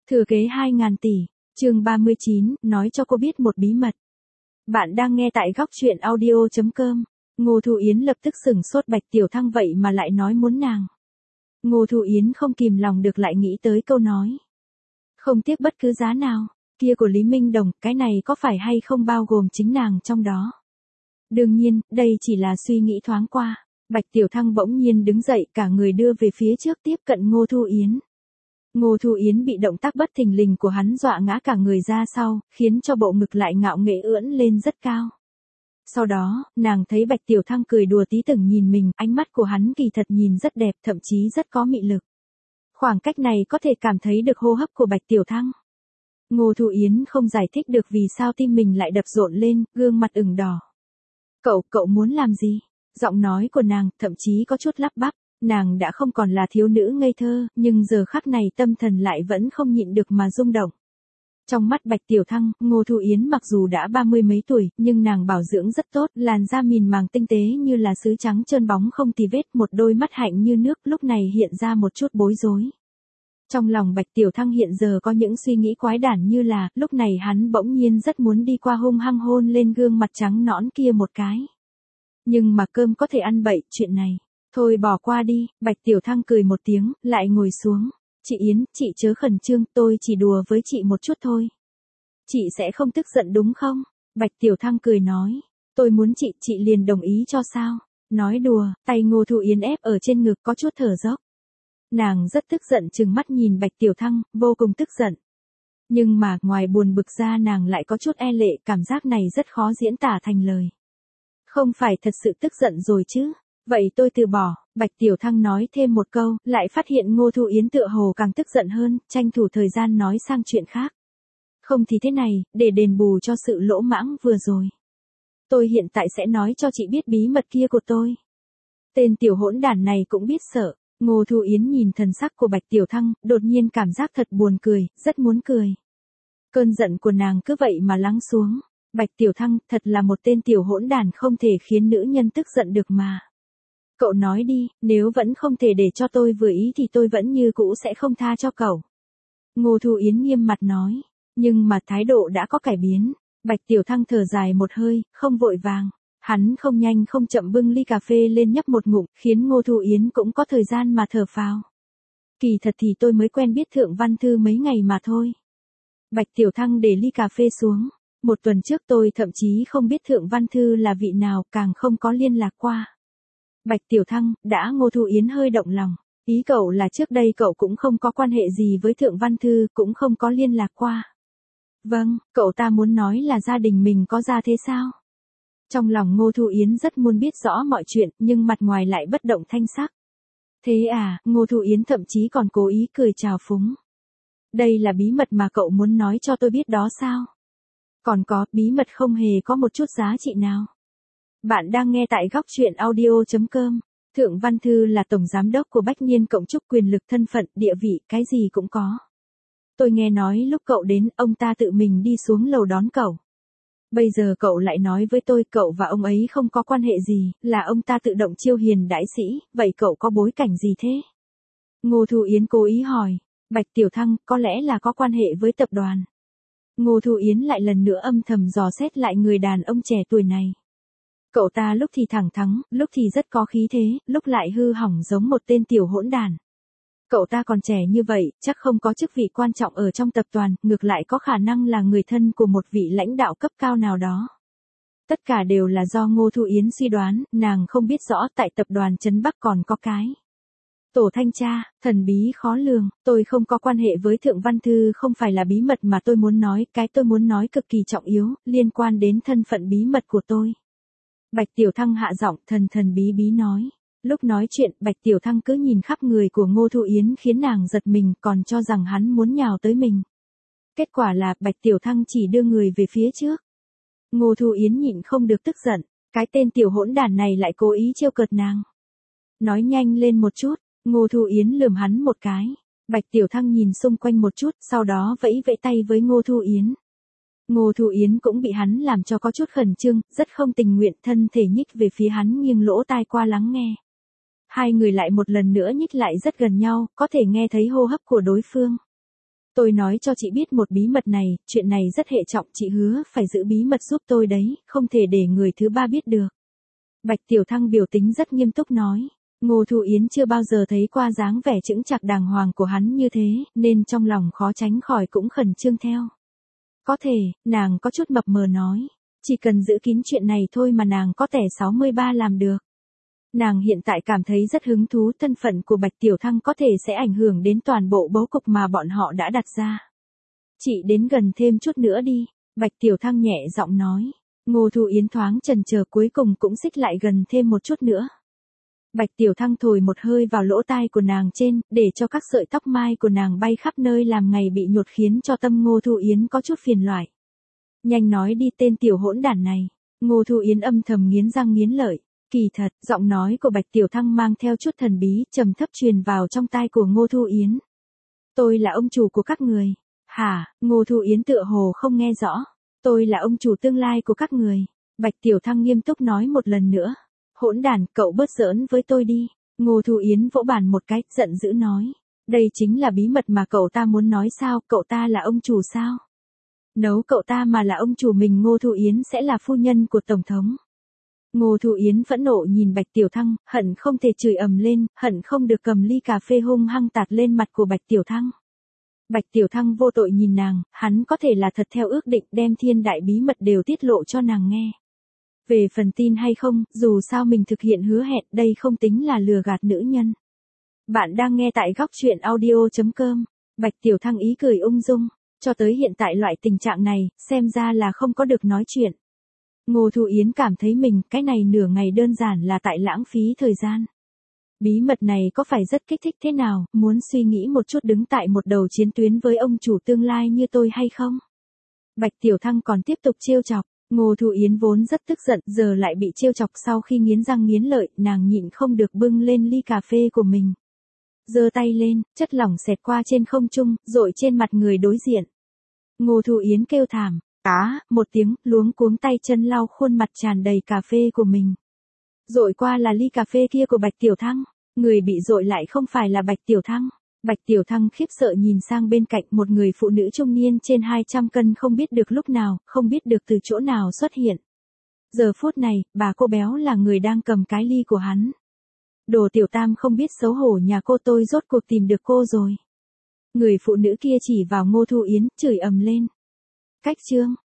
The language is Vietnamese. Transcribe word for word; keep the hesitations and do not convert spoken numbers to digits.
Thừa kế hai ngàn tỷ, chương ba mươi chín, nói cho cô biết một bí mật. Bạn đang nghe tại góc truyện audio chấm com. Ngô Thu Yến lập tức sửng sốt, Bạch Tiểu Thăng vậy mà lại nói muốn nàng. Ngô Thu Yến không kìm lòng được lại nghĩ tới câu nói. Không tiếc bất cứ giá nào, kia của Lý Minh Đồng, cái này có phải hay không bao gồm chính nàng trong đó. Đương nhiên, đây chỉ là suy nghĩ thoáng qua. Bạch Tiểu Thăng bỗng nhiên đứng dậy, cả người đưa về phía trước tiếp cận Ngô Thu Yến. Ngô Thu Yến bị động tác bất thình lình của hắn dọa ngã cả người ra sau, khiến cho bộ ngực lại ngạo nghễ ưỡn lên rất cao. Sau đó, nàng thấy Bạch Tiểu Thăng cười đùa tí từng nhìn mình, ánh mắt của hắn kỳ thật nhìn rất đẹp, thậm chí rất có mị lực. Khoảng cách này có thể cảm thấy được hô hấp của Bạch Tiểu Thăng. Ngô Thu Yến không giải thích được vì sao tim mình lại đập rộn lên, gương mặt ửng đỏ. Cậu, cậu muốn làm gì? Giọng nói của nàng, thậm chí có chút lắp bắp. Nàng đã không còn là thiếu nữ ngây thơ, nhưng giờ khắc này tâm thần lại vẫn không nhịn được mà rung động. Trong mắt Bạch Tiểu Thăng, Ngô Thu Yến mặc dù đã ba mươi mấy tuổi, nhưng nàng bảo dưỡng rất tốt, làn da mịn màng tinh tế như là sứ trắng trơn bóng không tì vết, một đôi mắt hạnh như nước, lúc này hiện ra một chút bối rối. Trong lòng Bạch Tiểu Thăng hiện giờ có những suy nghĩ quái đản như là, lúc này hắn bỗng nhiên rất muốn đi qua hung hăng hôn lên gương mặt trắng nõn kia một cái. Nhưng mà cơm có thể ăn bậy, chuyện này. Thôi bỏ qua đi, Bạch Tiểu Thăng cười một tiếng, lại ngồi xuống. Chị Yến, chị chớ khẩn trương, tôi chỉ đùa với chị một chút thôi. Chị sẽ không tức giận đúng không? Bạch Tiểu Thăng cười nói. Tôi muốn chị, chị liền đồng ý cho sao? Nói đùa, tay Ngô Thu Yến ép ở trên ngực có chút thở dốc. Nàng rất tức giận trừng mắt nhìn Bạch Tiểu Thăng, vô cùng tức giận. Nhưng mà, ngoài buồn bực ra nàng lại có chút e lệ, cảm giác này rất khó diễn tả thành lời. Không phải thật sự tức giận rồi chứ? Vậy tôi từ bỏ, Bạch Tiểu Thăng nói thêm một câu, lại phát hiện Ngô Thu Yến tựa hồ càng tức giận hơn, tranh thủ thời gian nói sang chuyện khác. Không thì thế này, để đền bù cho sự lỗ mãng vừa rồi. Tôi hiện tại sẽ nói cho chị biết bí mật kia của tôi. Tên tiểu hỗn đản này cũng biết sợ. Ngô Thu Yến nhìn thần sắc của Bạch Tiểu Thăng, đột nhiên cảm giác thật buồn cười, rất muốn cười. Cơn giận của nàng cứ vậy mà lắng xuống. Bạch Tiểu Thăng, thật là một tên tiểu hỗn đản không thể khiến nữ nhân tức giận được mà. Cậu nói đi, nếu vẫn không thể để cho tôi vừa ý thì tôi vẫn như cũ sẽ không tha cho cậu. Ngô Thu Yến nghiêm mặt nói, nhưng mà thái độ đã có cải biến. Bạch Tiểu Thăng thở dài một hơi, không vội vàng. Hắn không nhanh không chậm bưng ly cà phê lên nhấp một ngụm, khiến Ngô Thu Yến cũng có thời gian mà thở phào. Kỳ thật thì tôi mới quen biết Thượng Văn Thư mấy ngày mà thôi. Bạch Tiểu Thăng để ly cà phê xuống. Một tuần trước tôi thậm chí không biết Thượng Văn Thư là vị nào, càng không có liên lạc qua. Bạch Tiểu Thăng, đã. Ngô Thu Yến hơi động lòng. Ý cậu là trước đây cậu cũng không có quan hệ gì với Thượng Văn Thư, cũng không có liên lạc qua. Vâng, cậu ta muốn nói là gia đình mình có ra thế sao? Trong lòng Ngô Thu Yến rất muốn biết rõ mọi chuyện, nhưng mặt ngoài lại bất động thanh sắc. Thế à, Ngô Thu Yến thậm chí còn cố ý cười chào phúng. Đây là bí mật mà cậu muốn nói cho tôi biết đó sao? Còn có, bí mật không hề có một chút giá trị nào. Bạn đang nghe tại góc truyện audio chấm com. Thượng Văn Thư là tổng giám đốc của Bách Niên Cộng Trúc, quyền lực, thân phận, địa vị, cái gì cũng có. Tôi nghe nói lúc cậu đến, ông ta tự mình đi xuống lầu đón cậu. Bây giờ cậu lại nói với tôi cậu và ông ấy không có quan hệ gì, là ông ta tự động chiêu hiền đãi sĩ, vậy cậu có bối cảnh gì thế? Ngô Thu Yến cố ý hỏi. Bạch Tiểu Thăng, có lẽ là có quan hệ với tập đoàn. Ngô Thu Yến lại lần nữa âm thầm dò xét lại người đàn ông trẻ tuổi này. Cậu ta lúc thì thẳng thắn, lúc thì rất có khí thế, lúc lại hư hỏng giống một tên tiểu hỗn đản. Cậu ta còn trẻ như vậy, chắc không có chức vị quan trọng ở trong tập đoàn, ngược lại có khả năng là người thân của một vị lãnh đạo cấp cao nào đó. Tất cả đều là do Ngô Thu Yến suy đoán, nàng không biết rõ tại tập đoàn Trấn Bắc còn có cái tổ thanh tra, thần bí khó lường. Tôi không có quan hệ với Thượng Văn Thư, không phải là bí mật mà tôi muốn nói, cái tôi muốn nói cực kỳ trọng yếu, liên quan đến thân phận bí mật của tôi. Bạch Tiểu Thăng hạ giọng, thần thần bí bí nói. Lúc nói chuyện, Bạch Tiểu Thăng cứ nhìn khắp người của Ngô Thu Yến khiến nàng giật mình, còn cho rằng hắn muốn nhào tới mình. Kết quả là, Bạch Tiểu Thăng chỉ đưa người về phía trước. Ngô Thu Yến nhịn không được tức giận, cái tên tiểu hỗn đản này lại cố ý trêu cợt nàng. Nói nhanh lên một chút, Ngô Thu Yến lườm hắn một cái. Bạch Tiểu Thăng nhìn xung quanh một chút, sau đó vẫy vẫy tay với Ngô Thu Yến. Ngô Thu Yến cũng bị hắn làm cho có chút khẩn trương, rất không tình nguyện, thân thể nhích về phía hắn, nghiêng lỗ tai qua lắng nghe. Hai người lại một lần nữa nhích lại rất gần nhau, có thể nghe thấy hô hấp của đối phương. Tôi nói cho chị biết một bí mật này, chuyện này rất hệ trọng, chị hứa phải giữ bí mật giúp tôi đấy, không thể để người thứ ba biết được. Bạch Tiểu Thăng biểu tính rất nghiêm túc nói. Ngô Thu Yến chưa bao giờ thấy qua dáng vẻ chững chạc đàng hoàng của hắn như thế, nên trong lòng khó tránh khỏi cũng khẩn trương theo. Có thể, nàng có chút mập mờ nói. Chỉ cần giữ kín chuyện này thôi mà nàng có thể sáu mươi ba làm được. Nàng hiện tại cảm thấy rất hứng thú, thân phận của Bạch Tiểu Thăng có thể sẽ ảnh hưởng đến toàn bộ bố cục mà bọn họ đã đặt ra. Chị đến gần thêm chút nữa đi, Bạch Tiểu Thăng nhẹ giọng nói. Ngô Thu Yến thoáng chần chờ cuối cùng cũng xích lại gần thêm một chút nữa. Bạch Tiểu Thăng thổi một hơi vào lỗ tai của nàng trên, để cho các sợi tóc mai của nàng bay khắp nơi làm ngày bị nhột khiến cho tâm Ngô Thu Yến có chút phiền loạn. Nhanh nói đi tên tiểu hỗn đản này. Ngô Thu Yến âm thầm nghiến răng nghiến lợi. Kỳ thật, giọng nói của Bạch Tiểu Thăng mang theo chút thần bí, trầm thấp truyền vào trong tai của Ngô Thu Yến. Tôi là ông chủ của các người. Hả, Ngô Thu Yến tựa hồ không nghe rõ. Tôi là ông chủ tương lai của các người. Bạch Tiểu Thăng nghiêm túc nói một lần nữa. Hỗn đản, cậu bớt giỡn với tôi đi. Ngô Thu Yến vỗ bàn một cái, giận dữ nói. Đây chính là bí mật mà cậu ta muốn nói sao, cậu ta là ông chủ sao? Nấu cậu ta mà là ông chủ mình, Ngô Thu Yến sẽ là phu nhân của Tổng thống. Ngô Thu Yến phẫn nộ nhìn Bạch Tiểu Thăng, hận không thể chửi ầm lên, hận không được cầm ly cà phê hung hăng tạt lên mặt của Bạch Tiểu Thăng. Bạch Tiểu Thăng vô tội nhìn nàng, hắn có thể là thật theo ước định đem thiên đại bí mật đều tiết lộ cho nàng nghe. Về phần tin hay không, dù sao mình thực hiện hứa hẹn, đây không tính là lừa gạt nữ nhân. Bạn đang nghe tại góc truyện audio chấm com. Bạch Tiểu Thăng ý cười ung dung, cho tới hiện tại loại tình trạng này, xem ra là không có được nói chuyện. Ngô Thu Yến cảm thấy mình, cái này nửa ngày đơn giản là tại lãng phí thời gian. Bí mật này có phải rất kích thích thế nào, muốn suy nghĩ một chút đứng tại một đầu chiến tuyến với ông chủ tương lai như tôi hay không? Bạch Tiểu Thăng còn tiếp tục trêu chọc, Ngô Thu Yến vốn rất tức giận, giờ lại bị trêu chọc, sau khi nghiến răng nghiến lợi, nàng nhịn không được bưng lên ly cà phê của mình. Giơ tay lên, chất lỏng xẹt qua trên không trung, dội trên mặt người đối diện. Ngô Thu Yến kêu thảm. Á, một tiếng, luống cuống tay chân lau khuôn mặt tràn đầy cà phê của mình. Dội qua là ly cà phê kia của Bạch Tiểu Thăng, người bị dội lại không phải là Bạch Tiểu Thăng. Bạch Tiểu Thăng khiếp sợ nhìn sang bên cạnh, một người phụ nữ trung niên trên hai trăm cân không biết được lúc nào, không biết được từ chỗ nào xuất hiện. Giờ phút này, bà cô béo là người đang cầm cái ly của hắn. Đồ Tiểu Tam không biết xấu hổ nhà cô, tôi rốt cuộc tìm được cô rồi. Người phụ nữ kia chỉ vào Ngô Thu Yến, chửi ầm lên. Cách chương.